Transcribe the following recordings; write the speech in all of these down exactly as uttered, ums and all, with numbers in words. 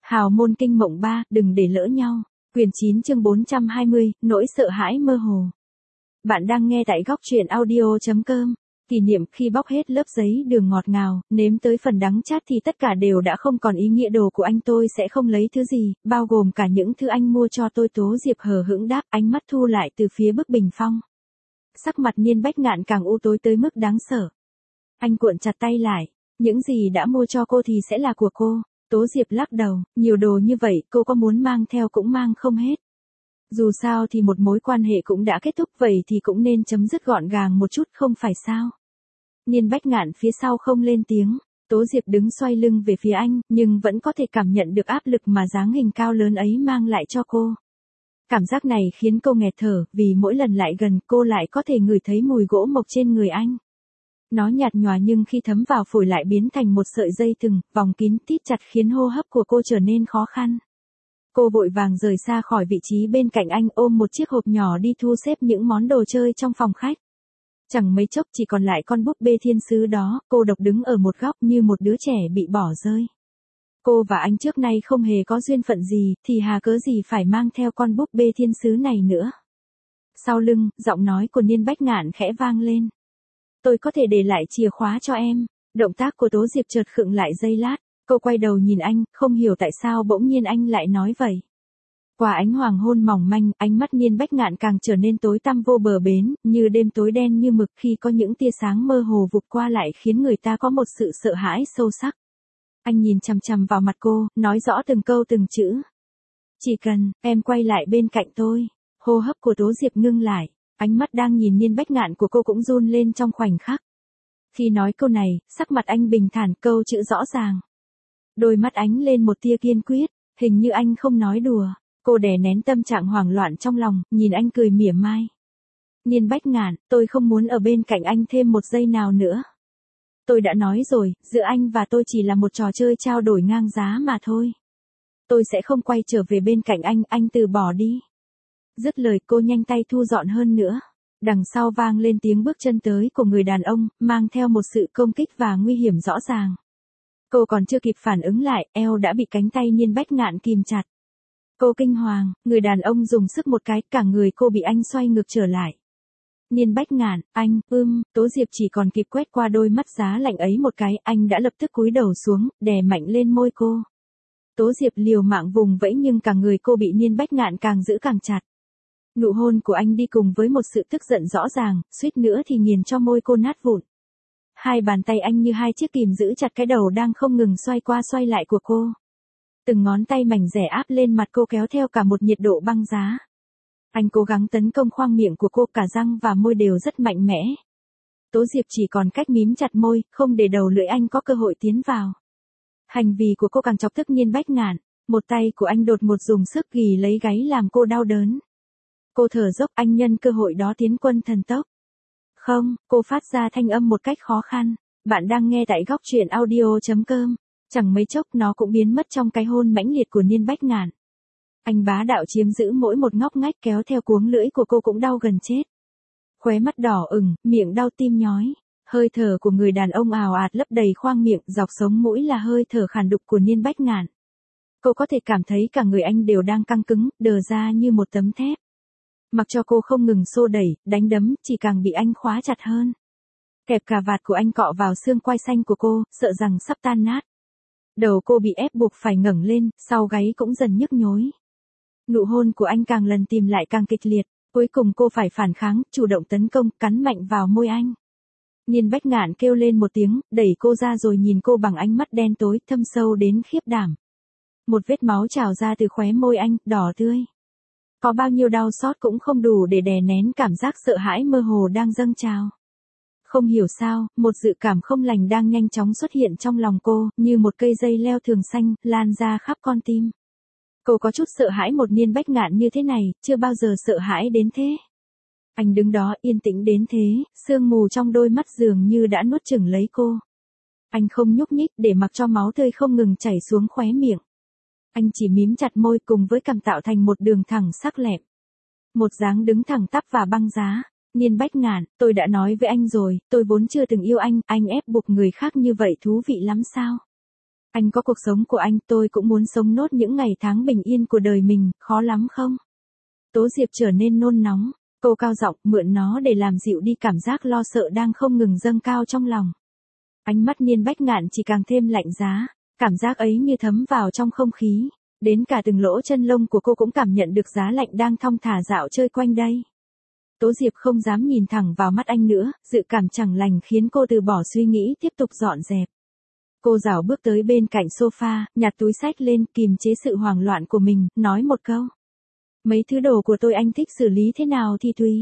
Hào môn kinh mộng ba, đừng để lỡ nhau. Quyển chín chương bốn trăm hai mươi, nỗi sợ hãi mơ hồ. Bạn đang nghe tại góc truyện audio chấm com. Kỷ niệm khi bóc hết lớp giấy đường ngọt ngào, nếm tới phần đắng chát thì tất cả đều đã không còn ý nghĩa. Đồ của anh tôi sẽ không lấy thứ gì, bao gồm cả những thứ anh mua cho tôi. Tố Diệp hờ hững đáp, ánh mắt thu lại từ phía bức bình phong. Sắc mặt Niên Bách Ngạn càng u tối tới mức đáng sợ. Anh cuộn chặt tay lại, những gì đã mua cho cô thì sẽ là của cô. Tố Diệp lắc đầu, nhiều đồ như vậy cô có muốn mang theo cũng mang không hết. Dù sao thì một mối quan hệ cũng đã kết thúc, vậy thì cũng nên chấm dứt gọn gàng một chút không phải sao. Niên Bách Ngạn phía sau không lên tiếng, Tố Diệp đứng xoay lưng về phía anh, nhưng vẫn có thể cảm nhận được áp lực mà dáng hình cao lớn ấy mang lại cho cô. Cảm giác này khiến cô nghẹt thở, vì mỗi lần lại gần cô lại có thể ngửi thấy mùi gỗ mộc trên người anh. Nó nhạt nhòa nhưng khi thấm vào phổi lại biến thành một sợi dây thừng, vòng kín tít chặt khiến hô hấp của cô trở nên khó khăn. Cô vội vàng rời xa khỏi vị trí bên cạnh anh, ôm một chiếc hộp nhỏ đi thu xếp những món đồ chơi trong phòng khách. Chẳng mấy chốc chỉ còn lại con búp bê thiên sứ đó, cô độc đứng ở một góc như một đứa trẻ bị bỏ rơi. Cô và anh trước nay không hề có duyên phận gì, thì hà cớ gì phải mang theo con búp bê thiên sứ này nữa. Sau lưng, giọng nói của Niên Bách Ngạn khẽ vang lên. Tôi có thể để lại chìa khóa cho em. Động tác của Tố Diệp chợt khựng lại giây lát, cô quay đầu nhìn anh, không hiểu tại sao bỗng nhiên anh lại nói vậy. Qua ánh hoàng hôn mỏng manh, ánh mắt Niên Bách Ngạn càng trở nên tối tăm vô bờ bến, như đêm tối đen như mực khi có những tia sáng mơ hồ vụt qua lại khiến người ta có một sự sợ hãi sâu sắc. Anh nhìn chằm chằm vào mặt cô, nói rõ từng câu từng chữ. Chỉ cần, em quay lại bên cạnh tôi. Hô hấp của Tố Diệp ngưng lại. Ánh mắt đang nhìn Niên Bách Ngạn của cô cũng run lên trong khoảnh khắc. Khi nói câu này, sắc mặt anh bình thản, câu chữ rõ ràng. Đôi mắt ánh lên một tia kiên quyết, hình như anh không nói đùa. Cô đè nén tâm trạng hoảng loạn trong lòng, nhìn anh cười mỉa mai. Niên Bách Ngạn, tôi không muốn ở bên cạnh anh thêm một giây nào nữa. Tôi đã nói rồi, giữa anh và tôi chỉ là một trò chơi trao đổi ngang giá mà thôi. Tôi sẽ không quay trở về bên cạnh anh, anh từ bỏ đi. Dứt lời cô nhanh tay thu dọn hơn nữa. Đằng sau vang lên tiếng bước chân tới của người đàn ông, mang theo một sự công kích và nguy hiểm rõ ràng. Cô còn chưa kịp phản ứng lại, eo đã bị cánh tay Niên Bách Ngạn kìm chặt. Cô kinh hoàng, người đàn ông dùng sức một cái, cả người cô bị anh xoay ngược trở lại. Niên Bách Ngạn, anh, ưm, Tố Diệp chỉ còn kịp quét qua đôi mắt giá lạnh ấy một cái, anh đã lập tức cúi đầu xuống, đè mạnh lên môi cô. Tố Diệp liều mạng vùng vẫy nhưng cả người cô bị Niên Bách Ngạn càng giữ càng chặt. Nụ hôn của anh đi cùng với một sự tức giận rõ ràng, suýt nữa thì nghiền cho môi cô nát vụn. Hai bàn tay anh như hai chiếc kìm giữ chặt cái đầu đang không ngừng xoay qua xoay lại của cô. Từng ngón tay mảnh dẻ áp lên mặt cô kéo theo cả một nhiệt độ băng giá. Anh cố gắng tấn công khoang miệng của cô, cả răng và môi đều rất mạnh mẽ. Tố Diệp chỉ còn cách mím chặt môi, không để đầu lưỡi anh có cơ hội tiến vào. Hành vi của cô càng chọc tức Niên Bách Ngạn, một tay của anh đột ngột dùng sức ghì lấy gáy làm cô đau đớn. Cô thở dốc, anh nhân cơ hội đó tiến quân thần tốc. Không, cô phát ra thanh âm một cách khó khăn. Bạn đang nghe tại góc truyện audio chấm com. Chẳng mấy chốc nó cũng biến mất trong cái hôn mãnh liệt của Niên Bách Ngạn. Anh bá đạo chiếm giữ mỗi một ngóc ngách, kéo theo cuống lưỡi của cô cũng đau gần chết. Khóe mắt đỏ ửng, miệng đau tim nhói. Hơi thở của người đàn ông ào ạt lấp đầy khoang miệng, dọc sống mũi là hơi thở khàn đục của Niên Bách Ngạn. Cô có thể cảm thấy cả người anh đều đang căng cứng, đờ ra như một tấm thép. Mặc cho cô không ngừng xô đẩy, đánh đấm, chỉ càng bị anh khóa chặt hơn. Kẹp cà vạt của anh cọ vào xương quai xanh của cô, sợ rằng sắp tan nát. Đầu cô bị ép buộc phải ngẩng lên, sau gáy cũng dần nhức nhối. Nụ hôn của anh càng lần tìm lại càng kịch liệt, cuối cùng cô phải phản kháng, chủ động tấn công, cắn mạnh vào môi anh. Niên Bách Ngạn kêu lên một tiếng, đẩy cô ra rồi nhìn cô bằng ánh mắt đen tối, thâm sâu đến khiếp đảm. Một vết máu trào ra từ khóe môi anh, đỏ tươi. Có bao nhiêu đau xót cũng không đủ để đè nén cảm giác sợ hãi mơ hồ đang dâng trào. Không hiểu sao, một dự cảm không lành đang nhanh chóng xuất hiện trong lòng cô, như một cây dây leo thường xanh, lan ra khắp con tim. Cô có chút sợ hãi một Niên Bách Ngạn như thế này, chưa bao giờ sợ hãi đến thế. Anh đứng đó yên tĩnh đến thế, sương mù trong đôi mắt dường như đã nuốt chửng lấy cô. Anh không nhúc nhích để mặc cho máu tươi không ngừng chảy xuống khóe miệng. Anh chỉ mím chặt môi cùng với cằm tạo thành một đường thẳng sắc lẹm. Một dáng đứng thẳng tắp và băng giá. Niên Bách Ngạn, tôi đã nói với anh rồi, tôi vốn chưa từng yêu anh, anh ép buộc người khác như vậy thú vị lắm sao? Anh có cuộc sống của anh, tôi cũng muốn sống nốt những ngày tháng bình yên của đời mình, khó lắm không? Tố Diệp trở nên nôn nóng, cô cao giọng mượn nó để làm dịu đi cảm giác lo sợ đang không ngừng dâng cao trong lòng. Ánh mắt Niên Bách Ngạn chỉ càng thêm lạnh giá, cảm giác ấy như thấm vào trong không khí, đến cả từng lỗ chân lông của cô cũng cảm nhận được giá lạnh đang thong thả dạo chơi quanh đây. Tố Diệp không dám nhìn thẳng vào mắt anh nữa, dự cảm chẳng lành khiến cô từ bỏ suy nghĩ tiếp tục dọn dẹp. Cô rảo bước tới bên cạnh sofa, nhặt túi xách lên, kìm chế sự hoảng loạn của mình, nói một câu. Mấy thứ đồ của tôi anh thích xử lý thế nào thì tùy.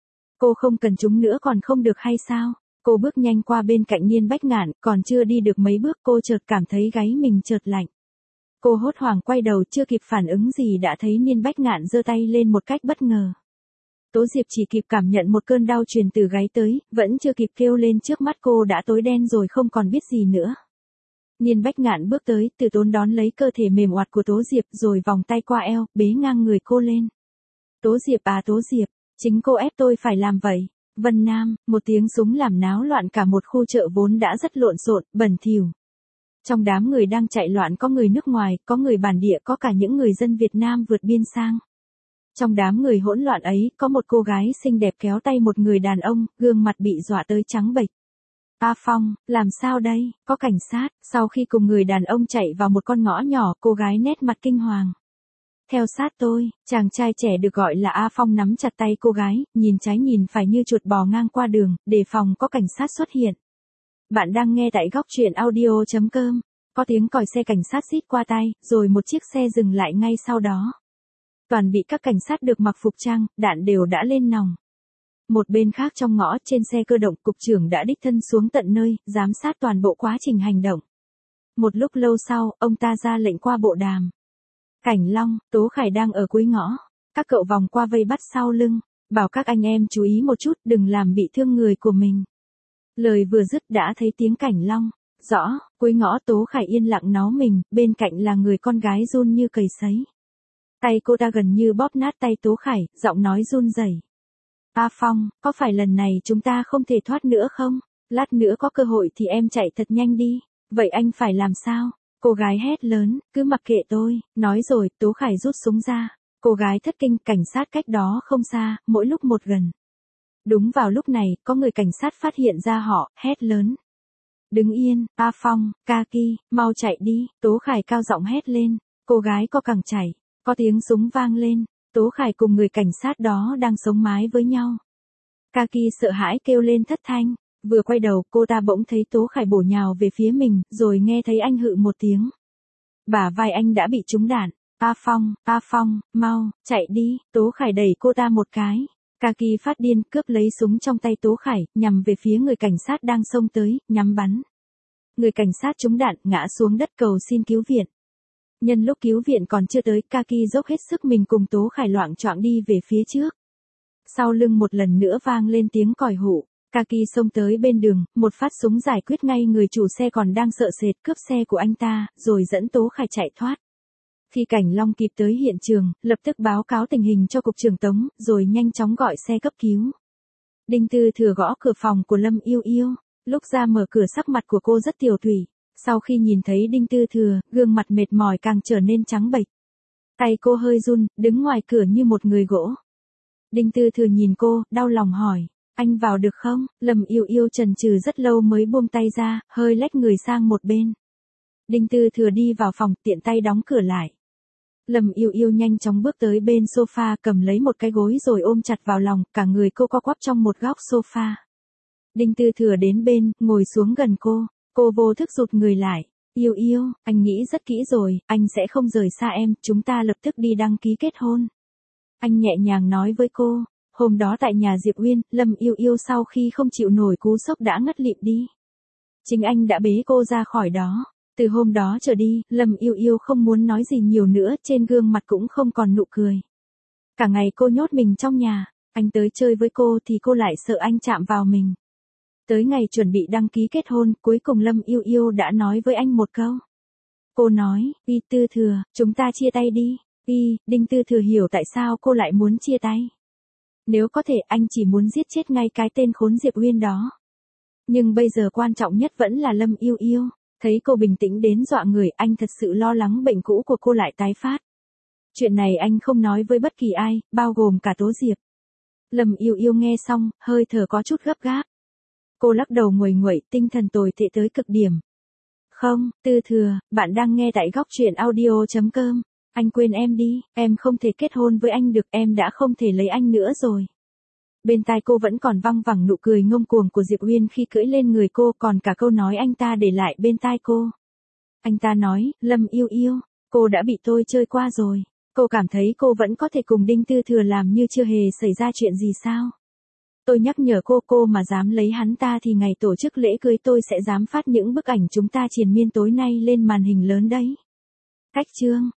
Cô không cần chúng nữa còn không được hay sao? Cô bước nhanh qua bên cạnh Niên Bách Ngạn, còn chưa đi được mấy bước cô chợt cảm thấy gáy mình chợt lạnh. Cô hốt hoảng quay đầu chưa kịp phản ứng gì đã thấy Niên Bách Ngạn giơ tay lên một cách bất ngờ. Tố Diệp chỉ kịp cảm nhận một cơn đau truyền từ gáy tới, vẫn chưa kịp kêu lên trước mắt cô đã tối đen rồi không còn biết gì nữa. Niên Bách Ngạn bước tới, từ tốn đón lấy cơ thể mềm oặt của Tố Diệp rồi vòng tay qua eo, bế ngang người cô lên. Tố Diệp à Tố Diệp, chính cô ép tôi phải làm vậy. Vân Nam, một tiếng súng làm náo loạn cả một khu chợ vốn đã rất lộn xộn, bẩn thỉu. Trong đám người đang chạy loạn có người nước ngoài, có người bản địa, có cả những người dân Việt Nam vượt biên sang. Trong đám người hỗn loạn ấy, có một cô gái xinh đẹp kéo tay một người đàn ông, gương mặt bị dọa tới trắng bệch. A Phong, làm sao đây, có cảnh sát, sau khi cùng người đàn ông chạy vào một con ngõ nhỏ, cô gái nét mặt kinh hoàng. Theo sát tôi, chàng trai trẻ được gọi là A Phong nắm chặt tay cô gái, nhìn trái nhìn phải như chuột bò ngang qua đường, đề phòng có cảnh sát xuất hiện. Bạn đang nghe tại góc truyện audio chấm com, có tiếng còi xe cảnh sát rít qua tai, rồi một chiếc xe dừng lại ngay sau đó. Toàn bị các cảnh sát được mặc phục trang, đạn đều đã lên nòng. Một bên khác trong ngõ trên xe cơ động, cục trưởng đã đích thân xuống tận nơi, giám sát toàn bộ quá trình hành động. Một lúc lâu sau, ông ta ra lệnh qua bộ đàm. Cảnh Long, Tố Khải đang ở cuối ngõ. Các cậu vòng qua vây bắt sau lưng, bảo các anh em chú ý một chút đừng làm bị thương người của mình. Lời vừa dứt đã thấy tiếng Cảnh Long. Rõ, cuối ngõ Tố Khải yên lặng nó mình, bên cạnh là người con gái run như cầy sấy. Tay cô ta gần như bóp nát tay Tố Khải, giọng nói run rẩy. A Phong, có phải lần này chúng ta không thể thoát nữa không? Lát nữa có cơ hội thì em chạy thật nhanh đi. Vậy anh phải làm sao? Cô gái hét lớn, cứ mặc kệ tôi. Nói rồi, Tố Khải rút súng ra. Cô gái thất kinh, cảnh sát cách đó không xa, mỗi lúc một gần. Đúng vào lúc này, có người cảnh sát phát hiện ra họ, hét lớn. Đứng yên, A Phong, Kaki, mau chạy đi. Tố Khải cao giọng hét lên. Cô gái co cẳng chạy. Có tiếng súng vang lên. Tố Khải cùng người cảnh sát đó đang sống mái với nhau. Kaki sợ hãi kêu lên thất thanh. Vừa quay đầu, cô ta bỗng thấy Tố Khải bổ nhào về phía mình, rồi nghe thấy anh hự một tiếng. Bả vai anh đã bị trúng đạn. A Phong, A Phong, mau, chạy đi. Tố Khải đẩy cô ta một cái. Kaki phát điên, cướp lấy súng trong tay Tố Khải, nhằm về phía người cảnh sát đang xông tới, nhắm bắn. Người cảnh sát trúng đạn, ngã xuống đất cầu xin cứu viện. Nhân lúc cứu viện còn chưa tới, Kaki dốc hết sức mình cùng Tố Khải loạng choạng đi về phía trước. Sau lưng một lần nữa vang lên tiếng còi hụ. Kaki xông tới bên đường, một phát súng giải quyết ngay người chủ xe còn đang sợ sệt, cướp xe của anh ta, rồi dẫn Tố Khải chạy thoát. Khi Cảnh Long kịp tới hiện trường, lập tức báo cáo tình hình cho cục trưởng Tống, rồi nhanh chóng gọi xe cấp cứu. Đinh Tư Thừa gõ cửa phòng của Lâm Yêu Yêu. Lúc ra mở cửa sắc mặt của cô rất tiều tụy. Sau khi nhìn thấy Đinh Tư Thừa, gương mặt mệt mỏi càng trở nên trắng bệch. Tay cô hơi run, đứng ngoài cửa như một người gỗ. Đinh Tư Thừa nhìn cô, đau lòng hỏi, anh vào được không? Lâm Yêu Yêu chần chừ rất lâu mới buông tay ra, hơi lách người sang một bên. Đinh Tư Thừa đi vào phòng, tiện tay đóng cửa lại. Lâm Yêu Yêu nhanh chóng bước tới bên sofa, cầm lấy một cái gối rồi ôm chặt vào lòng, cả người cô co quắp trong một góc sofa. Đinh Tư Thừa đến bên, ngồi xuống gần cô. Cô vô thức rụt người lại. Yêu Yêu, anh nghĩ rất kỹ rồi, anh sẽ không rời xa em, chúng ta lập tức đi đăng ký kết hôn. Anh nhẹ nhàng nói với cô. Hôm đó tại nhà Diệp Uyên, Lâm Yêu Yêu sau khi không chịu nổi cú sốc đã ngất lịm đi. Chính anh đã bế cô ra khỏi đó. Từ hôm đó trở đi, Lâm Yêu Yêu không muốn nói gì nhiều nữa, trên gương mặt cũng không còn nụ cười. Cả ngày cô nhốt mình trong nhà, anh tới chơi với cô thì cô lại sợ anh chạm vào mình. Tới ngày chuẩn bị đăng ký kết hôn, cuối cùng Lâm Yêu Yêu đã nói với anh một câu. Cô nói, Y Tư Thừa, chúng ta chia tay đi. Y, Đinh Tư Thừa hiểu tại sao cô lại muốn chia tay. Nếu có thể anh chỉ muốn giết chết ngay cái tên khốn Diệp Uyên đó. Nhưng bây giờ quan trọng nhất vẫn là Lâm Yêu Yêu. Thấy cô bình tĩnh đến dọa người, anh thật sự lo lắng bệnh cũ của cô lại tái phát. Chuyện này anh không nói với bất kỳ ai, bao gồm cả Tố Diệp. Lâm Yêu Yêu nghe xong, hơi thở có chút gấp gáp. Cô lắc đầu nguầy nguậy, tinh thần tồi tệ tới cực điểm. Không, Tư Thừa, bạn đang nghe tại góc truyện audio chấm com. Anh quên em đi, em không thể kết hôn với anh được, em đã không thể lấy anh nữa rồi. Bên tai cô vẫn còn văng vẳng nụ cười ngông cuồng của Diệp Uyên khi cưỡi lên người cô, còn cả câu nói anh ta để lại bên tai cô. Anh ta nói, Lâm Yêu Yêu, cô đã bị tôi chơi qua rồi. Cô cảm thấy cô vẫn có thể cùng Đinh Tư Thừa làm như chưa hề xảy ra chuyện gì sao? Tôi nhắc nhở cô, cô mà dám lấy hắn ta thì ngày tổ chức lễ cưới tôi sẽ dám phát những bức ảnh chúng ta triền miên tối nay lên màn hình lớn đấy. Cách chương